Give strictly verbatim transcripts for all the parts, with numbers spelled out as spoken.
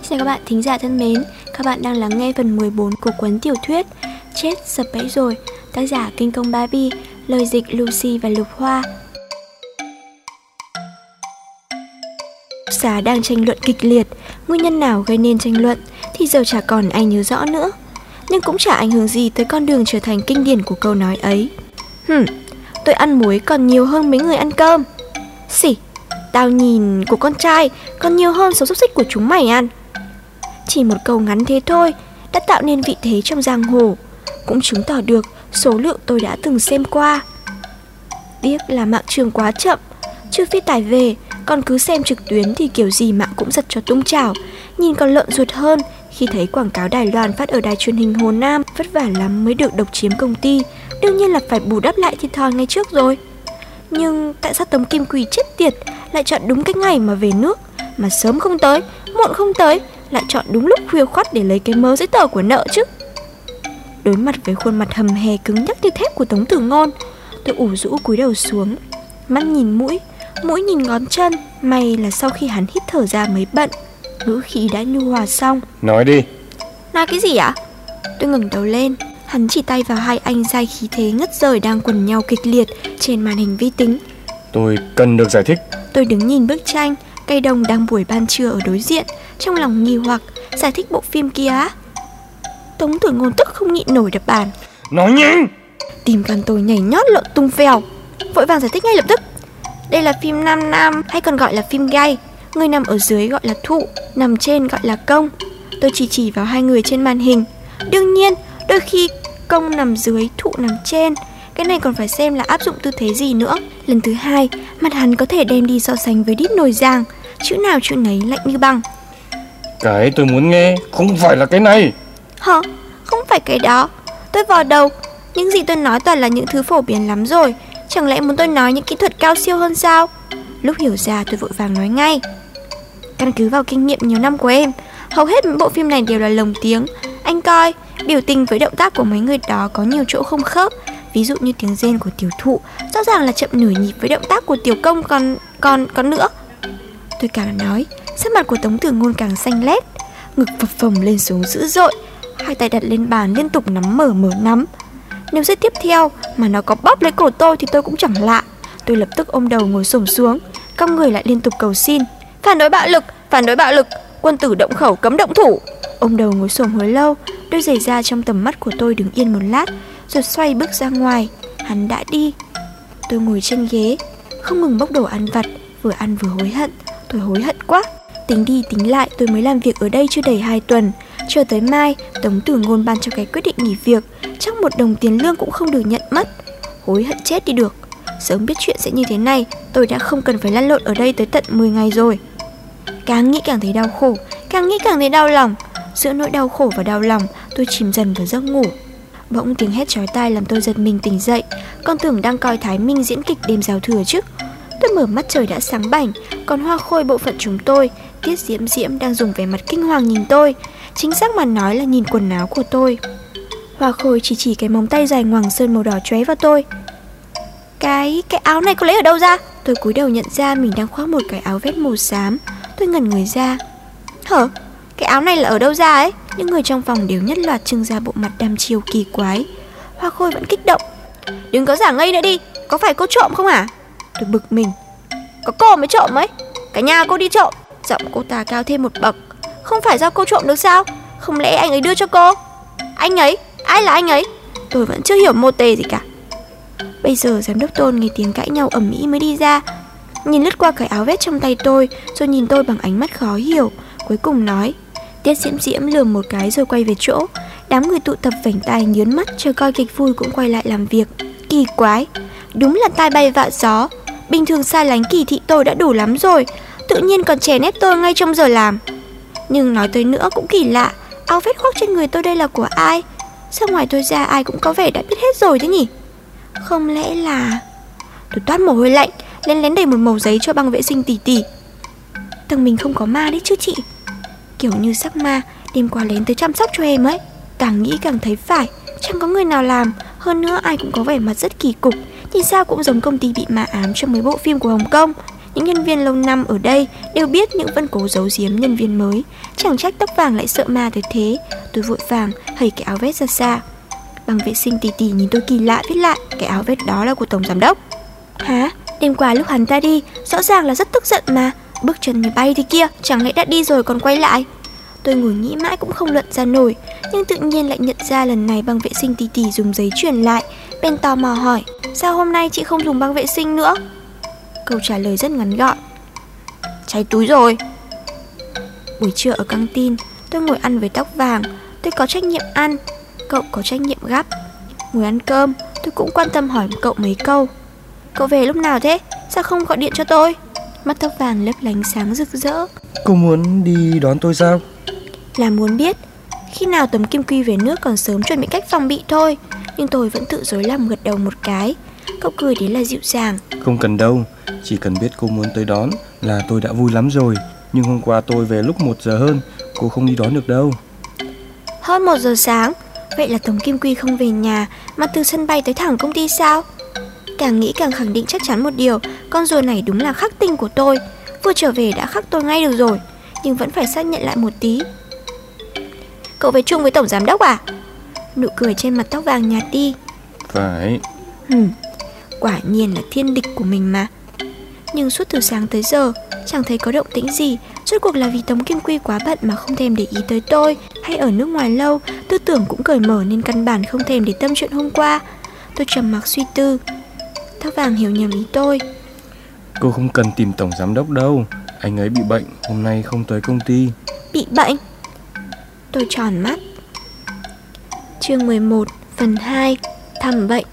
Xin các bạn thính giả thân mến, các bạn đang lắng nghe phần mười bốn của cuốn tiểu thuyết Chết sập bẫy rồi, tác giả Kinh Công Barbie, lời dịch Lucy và Lục Hoa. Giá đang tranh luận kịch liệt, nguyên nhân nào gây nên tranh luận thì giờ chả còn ai nhớ rõ nữa. Nhưng cũng chả ảnh hưởng gì tới con đường trở thành kinh điển của câu nói ấy. Hừm, tôi ăn muối còn nhiều hơn mấy người ăn cơm. Xỉ, tao nhìn của con trai còn nhiều hơn số xúc xích của chúng mày ăn. Chỉ một câu ngắn thế thôi đã tạo nên vị thế trong giang hồ, cũng chứng tỏ được số lượng tôi đã từng xem qua. Tiếc là mạng trường quá chậm, trừ phi tải về, còn cứ xem trực tuyến thì kiểu gì mạng cũng giật cho tung chảo. Nhìn còn lợn ruột hơn khi thấy quảng cáo Đài Loan phát ở đài truyền hình Hồ Nam. Vất vả lắm mới được độc chiếm công ty, đương nhiên là phải bù đắp lại thiệt thòi ngay trước rồi. Nhưng tại sao Tống Kim Quỳ chết tiệt lại chọn đúng cái ngày mà về nước, mà sớm không tới, muộn không tới, lại chọn đúng lúc khuya khoắt để lấy cái mớ giấy tờ của nợ chứ. Đối mặt với khuôn mặt hầm hè cứng nhắc như thép của Tống Tử Ngôn, tôi ủ rũ cúi đầu xuống, mắt nhìn mũi, mũi nhìn ngón chân. May là sau khi hắn hít thở ra mới bận, ngữ khí đã nhu hòa xong. Nói đi. Nói cái gì ạ? Tôi ngẩng đầu lên, hắn chỉ tay vào hai anh giai khí thế ngất trời đang quần nhau kịch liệt trên màn hình vi tính. Tôi cần được giải thích. Tôi đứng nhìn bức tranh cây đồng đang buổi ban trưa ở đối diện, trong lòng nghi hoặc. Giải thích bộ phim kia á? Tống Tử Ngôn tức không nhịn nổi đập bàn. Nói nhanh! Tim gan tôi nhảy nhót lộn tung phèo, vội vàng giải thích ngay lập tức. Đây là phim nam nam, hay còn gọi là phim gay. Người nằm ở dưới gọi là thụ, nằm trên gọi là công. Tôi chỉ chỉ vào hai người trên màn hình. Đương nhiên, đôi khi công nằm dưới, thụ nằm trên. Cái này còn phải xem là áp dụng tư thế gì nữa. Lần thứ hai, mặt hắn có thể đem đi so sánh với đít nồi giang, chữ nào chữ nấy lạnh như băng. Cái tôi muốn nghe không phải là cái này. Hả? Không phải cái đó. Tôi vò đầu. Những gì tôi nói toàn là những thứ phổ biến lắm rồi. Chẳng lẽ muốn tôi nói những kỹ thuật cao siêu hơn sao? Lúc hiểu ra tôi vội vàng nói ngay. Căn cứ vào kinh nghiệm nhiều năm của em, hầu hết những bộ phim này đều là lồng tiếng. Anh coi, biểu tình với động tác của mấy người đó có nhiều chỗ không khớp. Ví dụ như tiếng rên của tiểu thụ rõ ràng là chậm nửa nhịp với động tác của tiểu công. Còn, còn, còn nữa. Tôi càng nói, sắc mặt của Tống Tử Ngôn càng xanh lét, ngực phập phồng lên xuống dữ dội, hai tay đặt lên bàn liên tục nắm mở mở nắm. Nếu giây tiếp theo mà nó có bóp lấy cổ tôi thì tôi cũng chẳng lạ. Tôi lập tức ôm đầu ngồi xổm xuống, cong người lại liên tục cầu xin. Phản đối bạo lực, phản đối bạo lực, quân tử động khẩu cấm động thủ. Ôm đầu ngồi xổm hồi lâu, đôi giày da trong tầm mắt của tôi đứng yên một lát, rồi xoay bước ra ngoài. Hắn đã đi. Tôi ngồi trên ghế, không ngừng bốc đồ ăn vặt, vừa ăn vừa hối hận. Tôi hối hận quá. Tính đi tính lại tôi mới làm việc ở đây chưa đầy hai tuần. Chờ tới mai, Tống Tử Ngôn ban cho cái quyết định nghỉ việc, chắc một đồng tiền lương cũng không được nhận mất. Hối hận chết đi được. Sớm biết chuyện sẽ như thế này, tôi đã không cần phải lăn lộn ở đây tới tận mười ngày rồi. Càng nghĩ càng thấy đau khổ, càng nghĩ càng thấy đau lòng. Giữa nỗi đau khổ và đau lòng, tôi chìm dần vào giấc ngủ. Bỗng tiếng hét chói tai làm tôi giật mình tỉnh dậy. Con tưởng đang coi Thái Minh diễn kịch đêm giao thừa chứ. Tôi mở mắt trời đã sáng bảnh, còn Hoa Khôi bộ phận chúng tôi, Tiết Diễm Diễm đang dùng vẻ mặt kinh hoàng nhìn tôi. Chính xác mà nói là nhìn quần áo của tôi. Hoa Khôi chỉ chỉ cái móng tay dài ngoằng sơn màu đỏ chóe vào tôi. Cái, cái áo này cô lấy ở đâu ra? Tôi cúi đầu nhận ra mình đang khoác một cái áo vest màu xám. Tôi ngẩn người ra. Hả? Cái áo này là ở đâu ra ấy? Những người trong phòng đều nhất loạt trưng ra bộ mặt đăm chiêu kỳ quái. Hoa Khôi vẫn kích động. Đừng có giả ngây nữa đi, có phải cô trộm không hả? Tôi bực mình. Có cô mới trộm ấy, cả nhà cô đi trộm. Giọng cô ta cao thêm một bậc. Không phải do cô trộm được sao? Không lẽ anh ấy đưa cho cô? Anh ấy? Ai là anh ấy? Tôi vẫn chưa hiểu mô tê gì cả. Bây giờ giám đốc Tôn nghe tiếng cãi nhau ầm ĩ mới đi ra, nhìn lướt qua cái áo vest trong tay tôi, rồi nhìn tôi bằng ánh mắt khó hiểu. Cuối cùng nói. Tiết Diễm Diễm lườm một cái rồi quay về chỗ. Đám người tụ tập vểnh tai nhớn mắt chờ coi kịch vui cũng quay lại làm việc. Kỳ quái, đúng là tai bay vạ gió. Bình thường xa lánh kỳ thị tôi đã đủ lắm rồi, tự nhiên còn chèn ép tôi ngay trong giờ làm. Nhưng nói tới nữa cũng kỳ lạ, áo vest khoác trên người tôi đây là của ai? Sao ngoài tôi ra ai cũng có vẻ đã biết hết rồi thế nhỉ? Không lẽ là... Tôi toát mồ hôi lạnh, lén lén đầy một mẩu giấy cho băng vệ sinh tỉ tỉ. Thằng mình không có ma đấy chứ chị? Kiểu như sắc ma, đêm qua lén tới chăm sóc cho em ấy. Càng nghĩ càng thấy phải, chẳng có người nào làm. Hơn nữa ai cũng có vẻ mặt rất kỳ cục, nhìn sao cũng giống công ty bị ma ám trong mấy bộ phim của Hồng Kông. Những nhân viên lâu năm ở đây đều biết nhưng vẫn cố giấu giếm nhân viên mới. Chẳng trách Tóc Vàng lại sợ ma tới thế. Tôi vội vàng hầy cái áo vest ra xa. Bằng vệ sinh tỉ tỉ nhìn tôi kỳ lạ viết lại, cái áo vest đó là của tổng giám đốc. Hả? Đêm qua lúc hắn ta đi, rõ ràng là rất tức giận mà. Bước chân như bay thế kia, chẳng lẽ đã đi rồi còn quay lại? Tôi ngồi nghĩ mãi cũng không luận ra nổi. Nhưng tự nhiên lại nhận ra lần này băng vệ sinh tỉ tỉ dùng giấy truyền lại. Bên tò mò hỏi, sao hôm nay chị không dùng băng vệ sinh nữa? Câu trả lời rất ngắn gọn, cháy túi rồi. Buổi trưa ở căng tin, tôi ngồi ăn với Tóc Vàng. Tôi có trách nhiệm ăn, cậu có trách nhiệm gắp. Ngồi ăn cơm, tôi cũng quan tâm hỏi cậu mấy câu. Cậu về lúc nào thế? Sao không gọi điện cho tôi? Mắt Tóc Vàng lấp lánh sáng rực rỡ. Cô muốn đi đón tôi sao? Là muốn biết khi nào Tấm Kim Quy về nước còn sớm chuẩn bị cách phòng bị thôi. Nhưng tôi vẫn tự dối lòng gật đầu một cái. Cậu cười đến là dịu dàng. Không cần đâu, chỉ cần biết cô muốn tới đón là tôi đã vui lắm rồi. Nhưng hôm qua tôi về lúc một giờ hơn, cô không đi đón được đâu. Hơn một giờ sáng? Vậy là Tống Kim Quy không về nhà mà từ sân bay tới thẳng công ty sao? Càng nghĩ càng khẳng định chắc chắn một điều, con rùa này đúng là khắc tinh của tôi. Vừa trở về đã khắc tôi ngay được rồi. Nhưng vẫn phải xác nhận lại một tí. Cậu về chung với tổng giám đốc à? Nụ cười trên mặt Tóc Vàng nhạt đi. Phải. Hừm, quả nhiên là thiên địch của mình mà. Nhưng suốt từ sáng tới giờ chẳng thấy có động tĩnh gì. Rốt cuộc là vì Tống Kim Quy quá bận mà không thèm để ý tới tôi, hay ở nước ngoài lâu, tư tưởng cũng cởi mở nên căn bản không thèm để tâm chuyện hôm qua. Tôi trầm mặc suy tư. Tóc Vàng hiểu nhầm ý tôi. Cô không cần tìm tổng giám đốc đâu. Anh ấy bị bệnh, hôm nay không tới công ty. Bị bệnh? Tôi tròn mắt. Chương mười một, phần hai, thăm bệnh.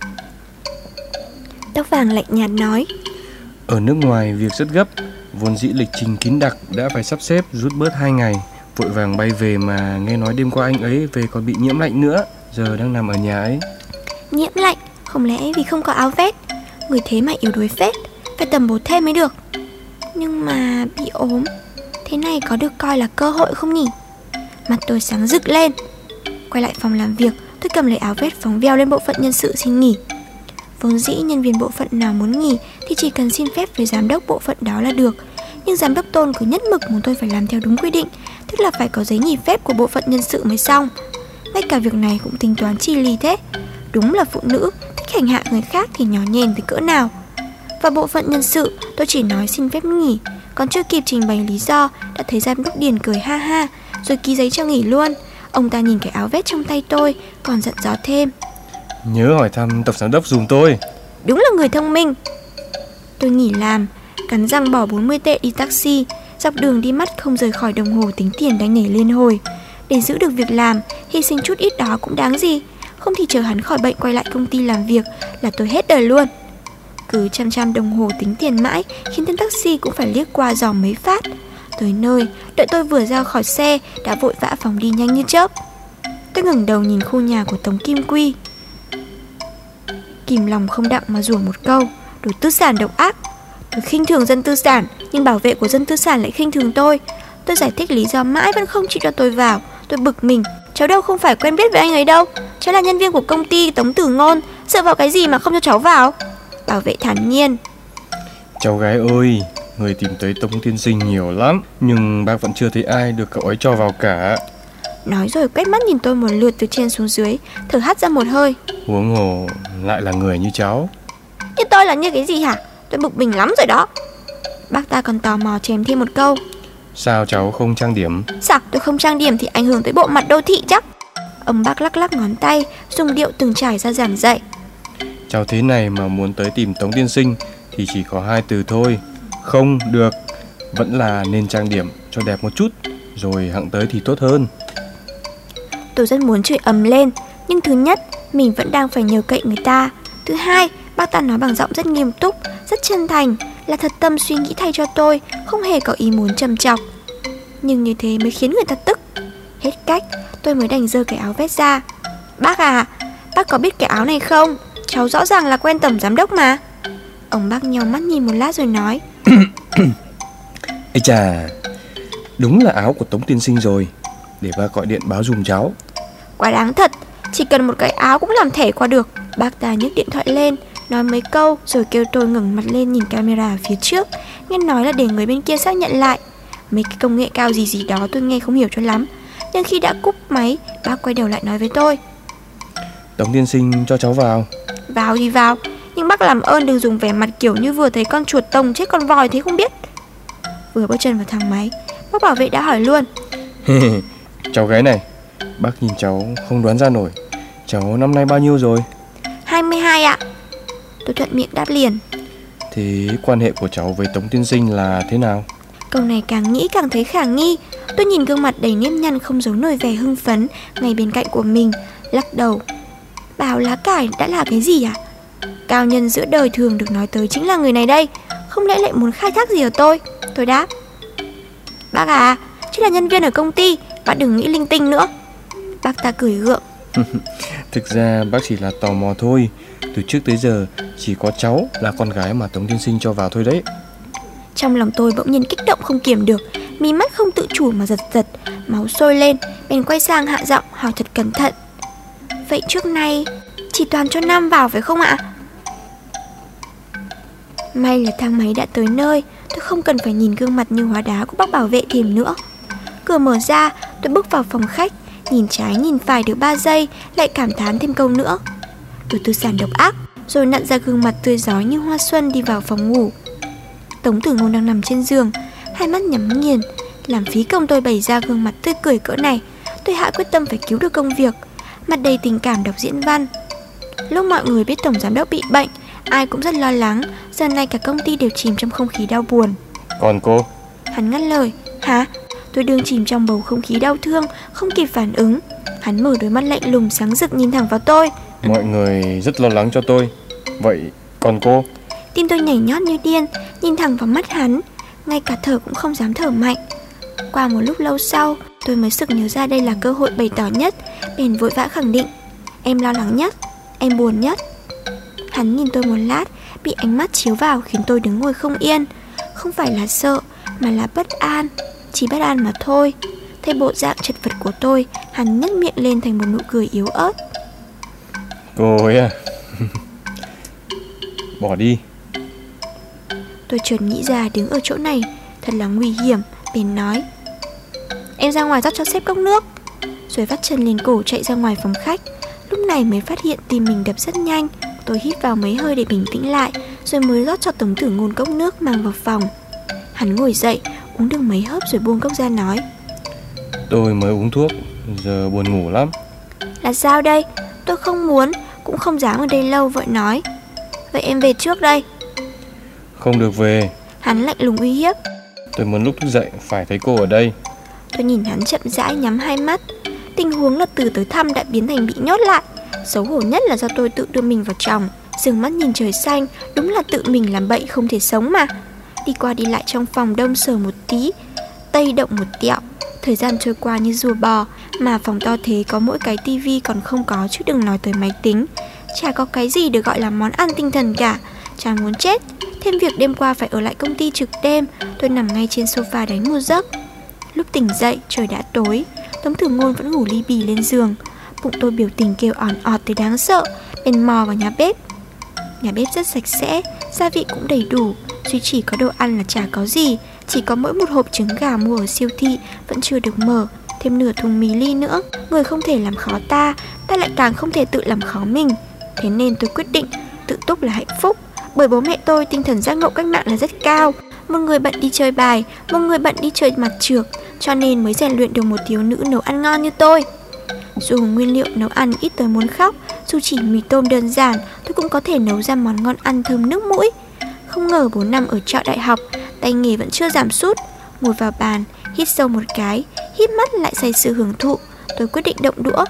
Tóc Vàng lạnh nhạt nói. Ở nước ngoài việc rất gấp, vốn dĩ lịch trình kín đặc đã phải sắp xếp rút bớt hai ngày. Vội vàng bay về mà nghe nói đêm qua anh ấy về còn bị nhiễm lạnh nữa. Giờ đang nằm ở nhà ấy. Nhiễm lạnh? Không lẽ vì không có áo vest? Người thế mà yếu đuối phết, phải tầm bổ thêm mới được. Nhưng mà bị ốm, thế này có được coi là cơ hội không nhỉ? Mặt tôi sáng rực lên. Quay lại phòng làm việc, tôi cầm lấy áo vest phóng veo lên bộ phận nhân sự xin nghỉ. Vốn dĩ nhân viên bộ phận nào muốn nghỉ thì chỉ cần xin phép với giám đốc bộ phận đó là được. Nhưng giám đốc Tôn cứ nhất mực muốn tôi phải làm theo đúng quy định, tức là phải có giấy nghỉ phép của bộ phận nhân sự mới xong. Ngay cả việc này cũng tính toán chi lì thế. Đúng là phụ nữ thích hành hạ người khác thì nhỏ nhen tới cỡ nào. Và bộ phận nhân sự tôi chỉ nói xin phép nghỉ, còn chưa kịp trình bày lý do đã thấy giám đốc Điền cười ha ha rồi ký giấy cho nghỉ luôn. Ông ta nhìn cái áo vest trong tay tôi còn dặn dò thêm. Nhớ hỏi thăm tổng giám đốc dùm tôi. Đúng là người thông minh. Tôi nghỉ làm, cắn răng bỏ bốn mươi tệ đi taxi. Dọc đường đi mắt không rời khỏi đồng hồ tính tiền đang nhảy liên hồi. Để giữ được việc làm, hy sinh chút ít đó cũng đáng gì. Không thì chờ hắn khỏi bệnh quay lại công ty làm việc là tôi hết đời luôn. Cứ chăm chăm đồng hồ tính tiền mãi khiến tên taxi cũng phải liếc qua dò mấy phát. Tới nơi, đợi tôi vừa ra khỏi xe đã vội vã phóng đi nhanh như chớp. Tôi ngẩng đầu nhìn khu nhà của Tống Kim Quy, kìm lòng không đặng mà rủa một câu: đồ tư sản độc ác. Tôi khinh thường dân tư sản, nhưng bảo vệ của dân tư sản lại khinh thường tôi. Tôi giải thích lý do mãi vẫn không chịu cho tôi vào. Tôi bực mình, cháu đâu không phải quen biết với anh ấy đâu. Cháu là nhân viên của công ty Tống Tử Ngôn, dựa vào cái gì mà không cho cháu vào? Bảo vệ thản nhiên. Cháu gái ơi, người tìm tới Tống tiên sinh nhiều lắm, nhưng bác vẫn chưa thấy ai được cậu ấy cho vào cả. Nói rồi quét mắt nhìn tôi một lượt từ trên xuống dưới, thở hắt ra một hơi. Huống hồ lại là người như cháu. Như tôi là như cái gì hả? Tôi bực mình lắm rồi đó. Bác ta còn tò mò chèm thêm một câu. Sao cháu không trang điểm? Sao tôi không trang điểm thì ảnh hưởng tới bộ mặt đô thị chắc. Ông bác lắc lắc ngón tay, dùng điệu từng trải ra giảng dạy. Cháu thế này mà muốn tới tìm Tống tiên sinh thì chỉ có hai từ thôi: không được. Vẫn là nên trang điểm cho đẹp một chút, rồi hẵng tới thì tốt hơn. Tôi rất muốn chửi ầm lên, nhưng thứ nhất, mình vẫn đang phải nhờ cậy người ta. Thứ hai, bác ta nói bằng giọng rất nghiêm túc, rất chân thành, là thật tâm suy nghĩ thay cho tôi, không hề có ý muốn trầm chọc. Nhưng như thế mới khiến người ta tức. Hết cách, tôi mới đành giơ cái áo vest ra. Bác à, bác có biết cái áo này không? Cháu rõ ràng là quen tổng giám đốc mà. Ông bác nheo mắt nhìn một lát rồi nói. Ây chà, đúng là áo của Tống tiên sinh rồi. Để bác gọi điện báo dùm cháu. Quá đáng thật, chỉ cần một cái áo cũng làm thẻ qua được. Bác ta nhấc điện thoại lên, nói mấy câu rồi kêu tôi ngẩng mặt lên nhìn camera phía trước, nghe nói là để người bên kia xác nhận lại. Mấy cái công nghệ cao gì gì đó tôi nghe không hiểu cho lắm. Nhưng khi đã cúp máy, bác quay đầu lại nói với tôi: Tống tiên sinh cho cháu vào. Vào thì vào, nhưng bác làm ơn đừng dùng vẻ mặt kiểu như vừa thấy con chuột tông chết con voi thế không biết. Vừa bước chân vào thang máy, bác bảo vệ đã hỏi luôn: Cháu gái này, bác nhìn cháu không đoán ra nổi, cháu năm nay bao nhiêu rồi? hai mươi hai ạ. Tôi thuận miệng đáp liền. Thế quan hệ của cháu với Tống tiên sinh là thế nào? Câu này càng nghĩ càng thấy khả nghi. Tôi nhìn gương mặt đầy nếp nhăn không giấu nổi vẻ hưng phấn ngay bên cạnh của mình, lắc đầu. Bào lá cải đã là cái gì à? Cao nhân giữa đời thường được nói tới chính là người này đây. Không lẽ lại muốn khai thác gì ở tôi? Tôi đáp: Bác à, chỉ là nhân viên ở công ty, bác đừng nghĩ linh tinh nữa. Bác ta cười gượng. Thực ra bác chỉ là tò mò thôi. Từ trước tới giờ chỉ có cháu là con gái mà Tống tiên sinh cho vào thôi đấy. Trong lòng tôi bỗng nhiên kích động không kiềm được, mí mắt không tự chủ mà giật giật, máu sôi lên, bèn quay sang hạ giọng hỏi thật cẩn thận: Vậy trước nay chỉ toàn cho nam vào phải không ạ? May là thang máy đã tới nơi, tôi không cần phải nhìn gương mặt như hóa đá của bác bảo vệ thêm nữa. Cửa mở ra, tôi bước vào phòng khách, nhìn trái nhìn phải được ba giây, lại cảm thán thêm câu nữa: Tôi tư sản độc ác, rồi nặn ra gương mặt tươi rói như hoa xuân đi vào phòng ngủ. Tống Tử Ngôn đang nằm trên giường, hai mắt nhắm nghiền. Làm phí công tôi bày ra gương mặt tươi cười cỡ này, tôi hạ quyết tâm phải cứu được công việc, mặt đầy tình cảm đọc diễn văn. Lúc mọi người biết tổng giám đốc bị bệnh, ai cũng rất lo lắng. Giờ này cả công ty đều chìm trong không khí đau buồn. Còn cô? Hắn ngắt lời. Hả? Tôi đương chìm trong bầu không khí đau thương, không kịp phản ứng. Hắn mở đôi mắt lạnh lùng sáng rực nhìn thẳng vào tôi. Mọi người rất lo lắng cho tôi. Vậy còn cô? Tim tôi nhảy nhót như điên, nhìn thẳng vào mắt hắn, ngay cả thở cũng không dám thở mạnh. Qua một lúc lâu sau, tôi mới sực nhớ ra đây là cơ hội bày tỏ nhất, bèn vội vã khẳng định: Em lo lắng nhất, em buồn nhất. Hắn nhìn tôi một lát, bị ánh mắt chiếu vào khiến tôi đứng ngồi không yên. Không phải là sợ, mà là bất an. Chỉ bất an mà thôi. Thấy bộ dạng chật vật của tôi, hắn nhếch miệng lên thành một nụ cười yếu ớt. Cô ấy à? Bỏ đi. Tôi chợt nghĩ ra đứng ở chỗ này thật là nguy hiểm, bèn nói: Em ra ngoài rót cho sếp cốc nước. Rồi vắt chân lên cổ chạy ra ngoài phòng khách. Lúc này mới phát hiện tim mình đập rất nhanh. Tôi hít vào mấy hơi để bình tĩnh lại, rồi mới rót cho Tống Tử Ngôn cốc nước mang vào phòng. Hắn ngồi dậy, uống được mấy hớp rồi buông cốc ra nói: Tôi mới uống thuốc, giờ buồn ngủ lắm. Là sao đây? Tôi không muốn, cũng không dám ở đây lâu, vội nói: Vậy em về trước đây. Không được về. Hắn lạnh lùng uy hiếp. Tôi muốn lúc thức dậy phải thấy cô ở đây. Tôi nhìn hắn chậm rãi nhắm hai mắt. Tình huống là từ tới thăm đã biến thành bị nhốt lại. Xấu hổ nhất là do tôi tự đưa mình vào chồng, dừng mắt nhìn trời xanh. Đúng là tự mình làm bậy không thể sống mà. Đi qua đi lại trong phòng đông sờ một tí, tây động một tẹo. Thời gian trôi qua như rùa bò. Mà phòng to thế có mỗi cái tivi còn không có, chứ đừng nói tới máy tính. Chả có cái gì được gọi là món ăn tinh thần cả. Chán muốn chết. Thêm việc đêm qua phải ở lại công ty trực đêm, tôi nằm ngay trên sofa đánh một giấc. Lúc tỉnh dậy trời đã tối. Tống Tử Ngôn vẫn ngủ li bì lên giường. Bụng tôi biểu tình kêu ỏn ọt tới đáng sợ, bèn mò vào nhà bếp. Nhà bếp rất sạch sẽ, gia vị cũng đầy đủ, duy chỉ có đồ ăn là chả có gì. Chỉ có mỗi một hộp trứng gà mua ở siêu thị vẫn chưa được mở, thêm nửa thùng mì ly nữa. Người không thể làm khó ta, ta lại càng không thể tự làm khó mình. Thế nên tôi quyết định tự túc là hạnh phúc. Bởi bố mẹ tôi tinh thần giác ngộ cách mạng là rất cao. Một người bận đi chơi bài, một người bận đi chơi mặt trược, cho nên mới rèn luyện được một thiếu nữ nấu ăn ngon như tôi. Dù nguyên liệu nấu ăn ít tới muốn khóc, dù chỉ mì tôm đơn giản, tôi cũng có thể nấu ra món ngon ăn thơm nước mũi. Không ngờ bốn năm ở trọ đại học, tay nghề vẫn chưa giảm sút. Ngồi vào bàn, hít sâu một cái, híp mắt lại say sưa hưởng thụ. Tôi quyết định động đũa.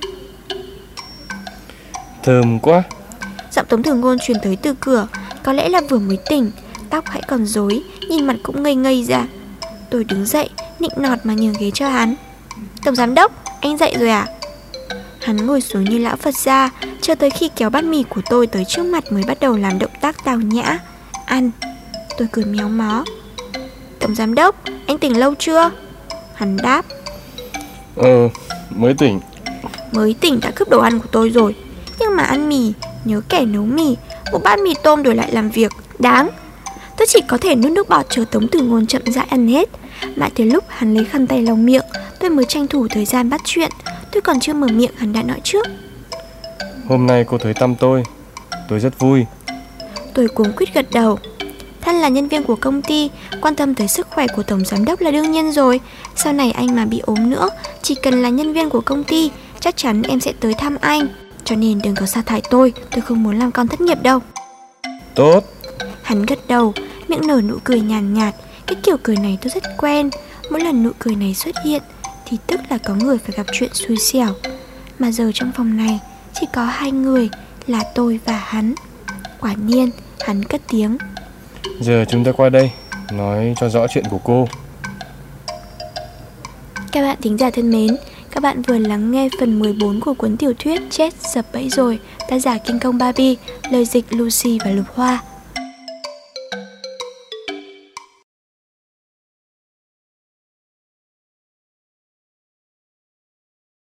Thơm quá. Giọng Tống Tử Ngôn truyền tới từ cửa. Có lẽ là vừa mới tỉnh, tóc hãy còn rối, nhìn mặt cũng ngây ngây ra. Tôi đứng dậy, nịnh nọt mà nhường ghế cho hắn. Tổng giám đốc, anh dậy rồi à? Hắn ngồi xuống như lão Phật gia, cho tới khi kéo bát mì của tôi tới trước mặt mới bắt đầu làm động tác tào nhã. Ăn. Tôi cười méo mó. Tổng giám đốc, anh tỉnh lâu chưa? Hắn đáp. Ờ, mới tỉnh. Mới tỉnh đã cướp đồ ăn của tôi rồi. Nhưng mà ăn mì, nhớ kẻ nấu mì, một bát mì tôm đổi lại làm việc, đáng. Tôi chỉ có thể nuốt nước bọt chờ Tống Tử Ngôn chậm rãi ăn hết. Mãi tới lúc hắn lấy khăn tay lau miệng, tôi mới tranh thủ thời gian bắt chuyện. Tôi còn chưa mở miệng hắn đã nói trước. Hôm nay cô tới thăm tôi, tôi rất vui. Tôi cuống quýt gật đầu. Thân là nhân viên của công ty, quan tâm tới sức khỏe của tổng giám đốc là đương nhiên rồi. Sau này anh mà bị ốm nữa, chỉ cần là nhân viên của công ty, chắc chắn em sẽ tới thăm anh. Cho nên đừng có sa thải tôi, tôi không muốn làm con thất nghiệp đâu. Tốt. Hắn gật đầu, miệng nở nụ cười nhàn nhạt, nhạt. Cái kiểu cười này tôi rất quen. Mỗi lần nụ cười này xuất hiện thì tức là có người phải gặp chuyện xui xẻo. Mà giờ trong phòng này chỉ có hai người, là tôi và hắn. Quả nhiên, hắn cất tiếng. Giờ chúng ta qua đây, nói cho rõ chuyện của cô. Các bạn thính giả thân mến, các bạn vừa lắng nghe phần mười bốn của cuốn tiểu thuyết Chết Sập Bẫy Rồi, tác giả Kinh Công Barbie, lời dịch Lucy và Lục Hoa.